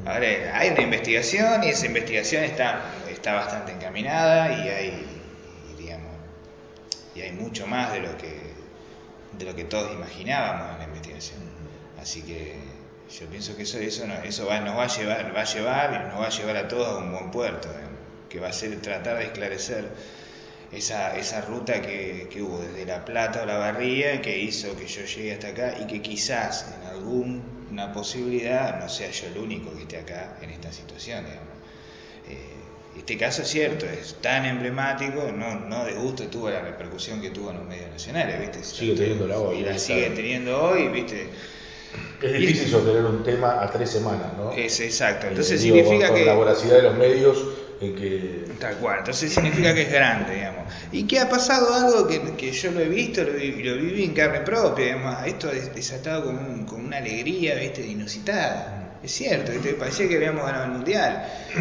Ahora, hay una investigación y esa investigación está bastante encaminada y hay mucho más de lo que todos imaginábamos en la investigación. Así que yo pienso que eso nos va a llevar a todos a un buen puerto, que va a ser tratar de esclarecer esa ruta que hubo desde La Plata o La Barría, que hizo que yo llegue hasta acá y que quizás en alguna posibilidad no sea yo el único que esté acá en esta situación, digamos. Este caso es cierto, es tan emblemático, no de gusto tuvo la repercusión que tuvo en los medios nacionales, ¿viste? Sigue teniéndola hoy. Y la sigue teniendo hoy, ¿viste? Es difícil sostener un tema a 3 semanas, ¿no? Es exacto, entonces significa con que... la voracidad de los medios en que... Tal cual, entonces significa que es grande, digamos. Y que ha pasado algo que yo lo he visto, lo viví en carne propia, digamos. Esto es desatado con una alegría, ¿viste? Inusitada. Es cierto, ¿viste? Parecía que habíamos ganado el mundial.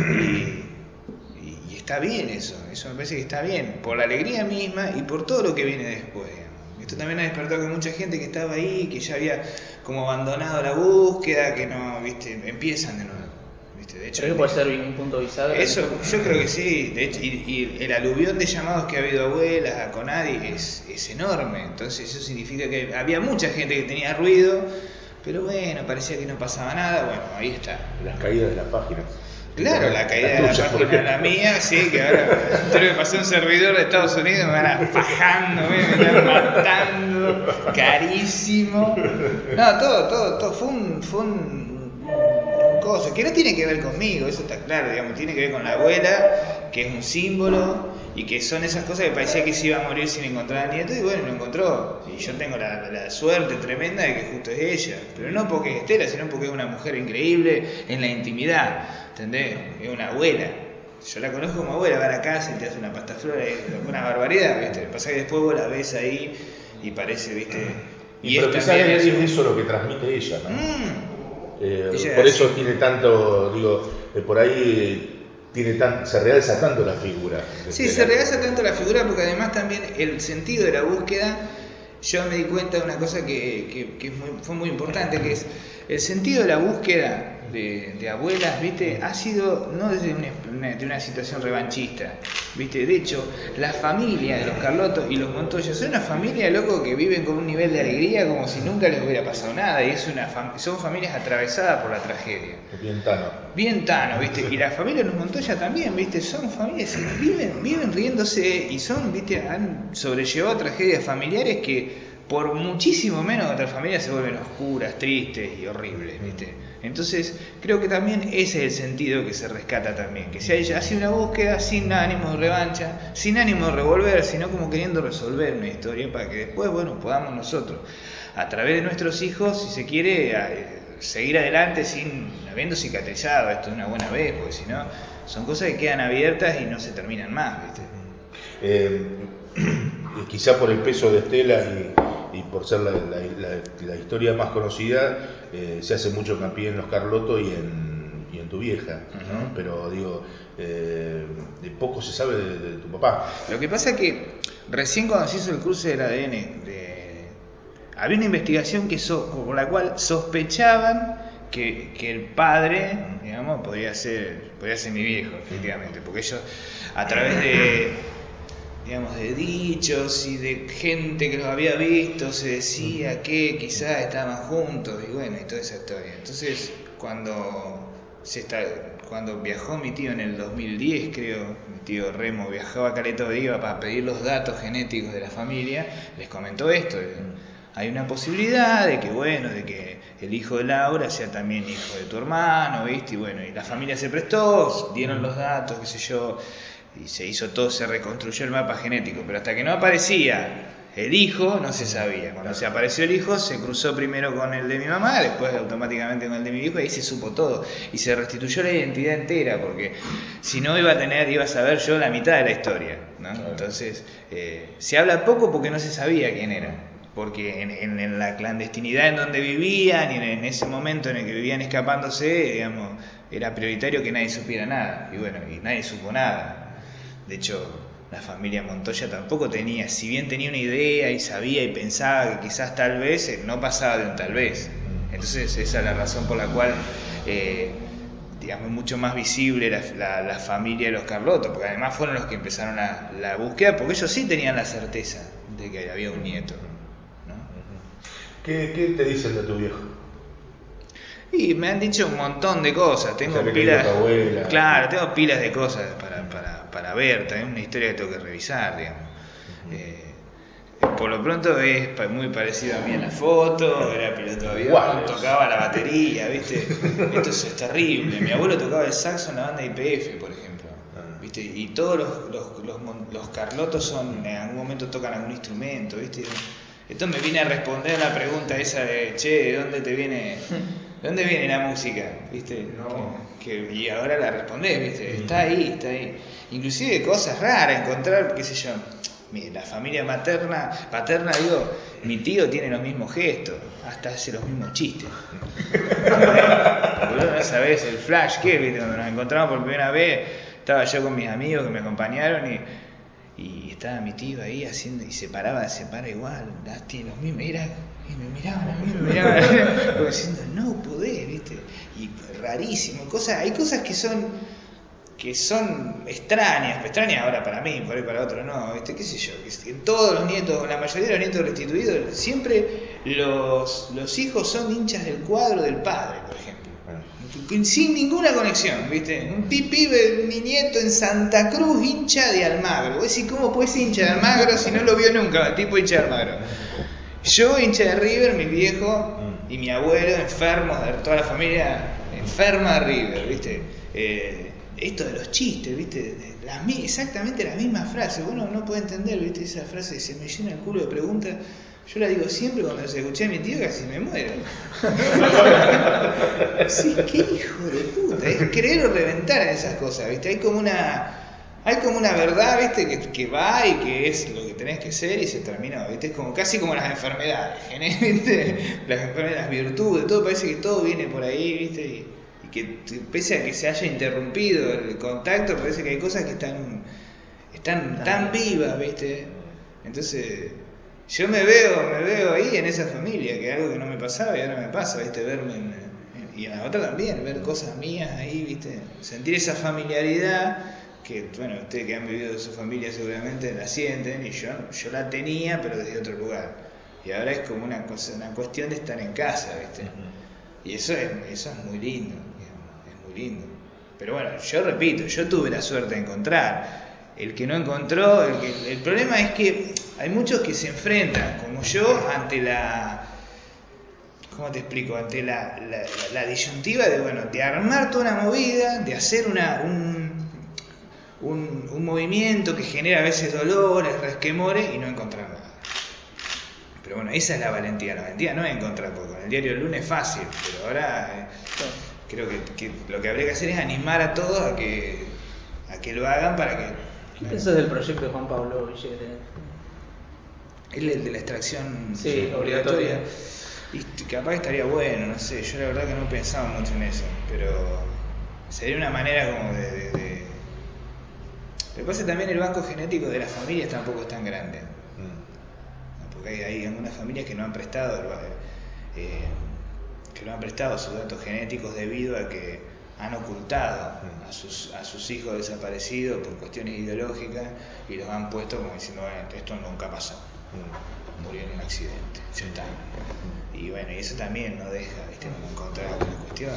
Y está bien eso me parece que está bien, por la alegría misma y por todo lo que viene después, digamos. Esto también ha despertado que mucha gente que estaba ahí, que ya había como abandonado la búsqueda, que no, ¿viste? Empiezan de nuevo. De hecho, ¿Creo que puede ser un punto bisagra? Eso, yo creo que sí. De hecho, y el aluvión de llamados que ha habido a abuelas, a Conadi, es enorme. Entonces eso significa que había mucha gente que tenía ruido, pero bueno, parecía que no pasaba nada. Bueno, ahí está. Las caídas de las páginas. Claro, la caída de la página, la mía, sí, que ahora tengo que pasar un servidor de Estados Unidos, me van fajando, me están matando, carísimo. No, todo, fue un cosa que no tiene que ver conmigo, eso está claro, digamos, tiene que ver con la abuela, que es un símbolo, y que son esas cosas que parecía que se iba a morir sin encontrar al nieto, y bueno, lo encontró. Y yo tengo la suerte tremenda de que justo es ella, pero no porque es Estela, sino porque es una mujer increíble en la intimidad, ¿entendés? Es una abuela. Yo la conozco como abuela, va a la casa y te hace una pasta flora, una barbaridad, ¿viste? Lo que pasa es que después vos la ves ahí y parece, ¿viste? Y pero quizás es eso lo que transmite ella, ¿no? Por eso tiene tanto, por ahí se realza tanto la figura. Sí, se realza tanto la figura porque además también el sentido de la búsqueda, yo me di cuenta de una cosa que fue muy importante, que es el sentido de la búsqueda de abuelas, ¿viste? Ha sido no desde una situación revanchista, ¿viste? De hecho, la familia de los Carlottos y los Montoya son una familia, loco, que viven con un nivel de alegría como si nunca les hubiera pasado nada, y son familias atravesadas por la tragedia. Bien Tano, ¿viste? Y la familia de los Montoya también, ¿viste? Son familias que viven riéndose y han sobrellevado tragedias familiares que por muchísimo menos otras familias se vuelven oscuras, tristes y horribles, ¿viste? Entonces creo que también ese es el sentido que se rescata también, que se hace una búsqueda sin ánimo de revancha, sin ánimo de revolver, sino como queriendo resolver una historia para que después, bueno, podamos nosotros, a través de nuestros hijos, si se quiere, seguir adelante habiendo cicatrizado esto de una buena vez, porque si no, son cosas que quedan abiertas y no se terminan más, ¿viste? Quizá por el peso de Estela y por ser la historia más conocida, se hace mucho hincapié en los Carlotto y en tu vieja, ¿no? Pero de poco se sabe de tu papá. Lo que pasa es que recién cuando se hizo el cruce del ADN, había una investigación por la cual sospechaban que el padre, digamos, podía ser mi viejo, efectivamente, porque ellos a través de dichos y de gente que los había visto, se decía que quizás estaban juntos y bueno, y toda esa historia. Entonces, cuando viajó mi tío en el 2010, creo, mi tío Remo viajaba a Caleta Olivia para pedir los datos genéticos de la familia, les comentó esto. Hay una posibilidad de que el hijo de Laura sea también hijo de tu hermano, ¿viste? Y bueno, y la familia se prestó, dieron los datos, qué sé yo, y se hizo todo, se reconstruyó el mapa genético, pero hasta que no aparecía el hijo no se sabía. Cuando se apareció el hijo se cruzó primero con el de mi mamá, después automáticamente con el de mi hijo, y ahí se supo todo y se restituyó la identidad entera, porque si no iba a saber yo la mitad de la historia, ¿no? Entonces se habla poco porque no se sabía quién era, porque en la clandestinidad en donde vivían y en ese momento en el que vivían escapándose, digamos, era prioritario que nadie supiera nada, y bueno, y nadie supo nada. De hecho, la familia Montoya tampoco tenía, si bien tenía una idea y sabía y pensaba que quizás tal vez, no pasaba de un tal vez. Entonces esa es la razón por la cual digamos, mucho más visible la familia de los Carlotto, porque además fueron los que empezaron la búsqueda, porque ellos sí tenían la certeza de que había un nieto, ¿no? ¿Qué te dicen de tu viejo? Y me han dicho un montón de cosas, tengo pilas, claro, tengo pilas de cosas para ver, también una historia que tengo que revisar, digamos. Por lo pronto es muy parecido a mí en la foto, era piloto de avión, tocaba la batería, ¿viste? Esto es terrible. Mi abuelo tocaba el saxo en la banda IPF, por ejemplo, ¿viste? Y todos los Carlottos en algún momento tocan algún instrumento, ¿viste? Entonces me vine a responder la pregunta esa de, che, ¿de dónde viene la música? ¿Viste? Y ahora la respondés, ¿viste? Está ahí. Inclusive cosas raras, encontrar, qué sé yo, la familia paterna, digo, mi tío tiene los mismos gestos, hasta hace los mismos chistes. Boludo, no sabés el flash que, ¿viste? Cuando nos encontramos por primera vez, estaba yo con mis amigos que me acompañaron y estaba mi tío ahí haciendo, y se para igual, tiene los mismos, y me miraban, como diciendo, no podés, ¿viste? Y rarísimo, hay cosas que son extrañas ahora para mí, por ahí para otro no, ¿viste? Qué sé yo, que en todos los nietos, la mayoría de los nietos restituidos, siempre los hijos son hinchas del cuadro del padre, por ejemplo. Sin ninguna conexión, ¿viste? Un pibe, mi nieto en Santa Cruz, hincha de Almagro. Vos decís, ¿cómo puede ser hincha de Almagro si no lo vio nunca? El tipo hincha de Almagro. Yo hincha de River, mi viejo y mi abuelo, enfermos, de toda la familia enferma de River, ¿viste? Esto de los chistes, ¿viste? Exactamente la misma frase. Bueno, no puede entender, ¿viste? Esa frase, se me llena el culo de preguntas. Yo la digo siempre cuando se escuché a mi tío, casi me muero. Sí, qué hijo de puta. Es querer reventar en esas cosas, ¿viste? Hay como una verdad, ¿viste? Que va y que es lo que tenés que ser y se terminó, ¿viste? Es como casi como las enfermedades, ¿viste? Las enfermedades, las virtudes, todo parece que todo viene por ahí, ¿viste? Y que pese a que se haya interrumpido el contacto, parece que hay cosas que están tan vivas, ¿viste? Entonces, yo me veo ahí en esa familia, que es algo que no me pasaba y ahora me pasa, ¿viste? Verme y en la otra también, ver cosas mías ahí, ¿viste? Sentir esa familiaridad que, bueno, ustedes que han vivido de su familia seguramente la sienten, y yo la tenía, pero desde otro lugar. Y ahora es como una cuestión de estar en casa, ¿viste? Y eso es muy lindo, digamos, es muy lindo. Pero bueno, yo repito, yo tuve la suerte de encontrar. El que no encontró, el problema es que hay muchos que se enfrentan, como yo, ante ¿cómo te explico? Ante la disyuntiva de armar toda una movida, de hacer un movimiento que genera a veces dolores, resquemores y no encontrar nada. Pero bueno, esa es la valentía no es encontrar, porque con el diario del lunes es fácil, pero ahora creo que lo que habría que hacer es animar a todos a que lo hagan para que... ¿Qué piensas del proyecto de Juan Pablo Villegas? El de la extracción obligatoria. Y capaz estaría bueno, no sé, yo la verdad que no pensaba mucho en eso, pero sería una manera como de... Lo que pasa también el banco genético de las familias tampoco es tan grande, porque hay algunas familias que no han prestado sus datos genéticos debido a que han ocultado a sus hijos desaparecidos por cuestiones ideológicas y los han puesto como diciendo, bueno, esto nunca pasó, murió en un accidente, ya está. Y bueno, y eso también no deja, ¿viste? No encontrar otra cuestión.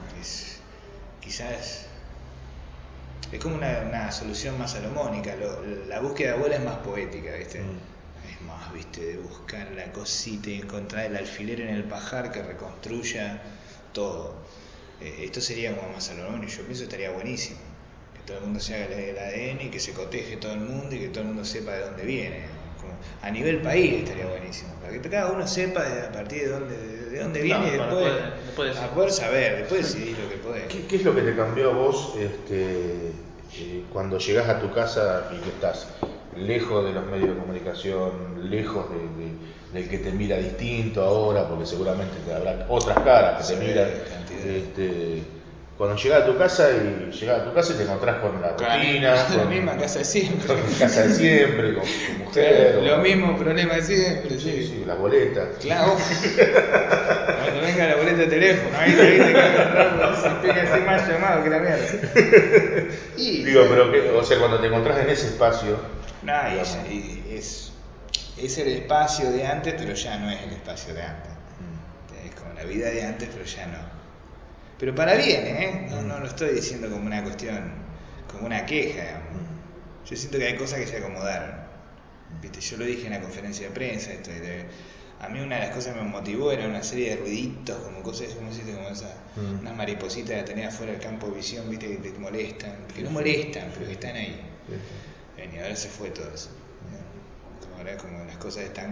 Quizás es como una solución más salomónica. La búsqueda de abuela es más poética, ¿viste? Es más, ¿viste? De buscar la cosita y encontrar el alfiler en el pajar que reconstruya todo. Esto sería como más salomónico. Yo pienso que estaría buenísimo. Que todo el mundo se haga el ADN y que se coteje todo el mundo y que todo el mundo sepa de dónde viene. Como a nivel país estaría buenísimo. Para que cada uno sepa a partir de dónde viene y después a poder saber, después decidir lo que podés. ¿Qué es lo que te cambió a vos cuando llegás a tu casa y que estás lejos de los medios de comunicación, lejos del que te mira distinto ahora, porque seguramente te habrá otras caras que te miran? cuando llegás a tu casa y te encontrás con la rutina, la con misma casa de siempre. con tu casa de siempre, con tu mujer. Lo mismo problema de siempre, sí. Sí, las boletas. Claro. Cuando venga la boleta de teléfono, ahí te agarrarlo, se pega así más llamado que la mierda. Y, Digo, pero o sea, cuando te encontrás en ese espacio, no, digamos, es el espacio de antes, pero ya no es el espacio de antes. Es como la vida de antes, pero ya no. Pero para bien, ¿eh? No lo estoy diciendo como una cuestión, como una queja, digamos. Yo siento que hay cosas que se acomodaron. ¿Viste? Yo lo dije en la conferencia de prensa, a mí una de las cosas que me motivó era una serie de ruiditos, como cosas, como esas, unas maripositas que tenés afuera del campo de visión, ¿viste? Que te molestan, que no molestan, pero que están ahí. Y ahora se fue todo eso. Ahora como las cosas están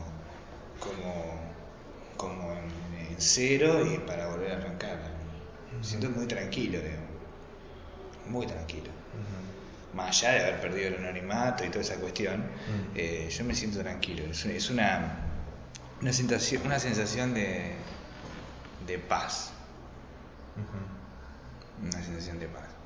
como en cero y para volver a arrancar. Me siento muy tranquilo, muy tranquilo. Más allá de haber perdido el anonimato y toda esa cuestión, yo me siento tranquilo. Es una sensación de paz. Una sensación de paz.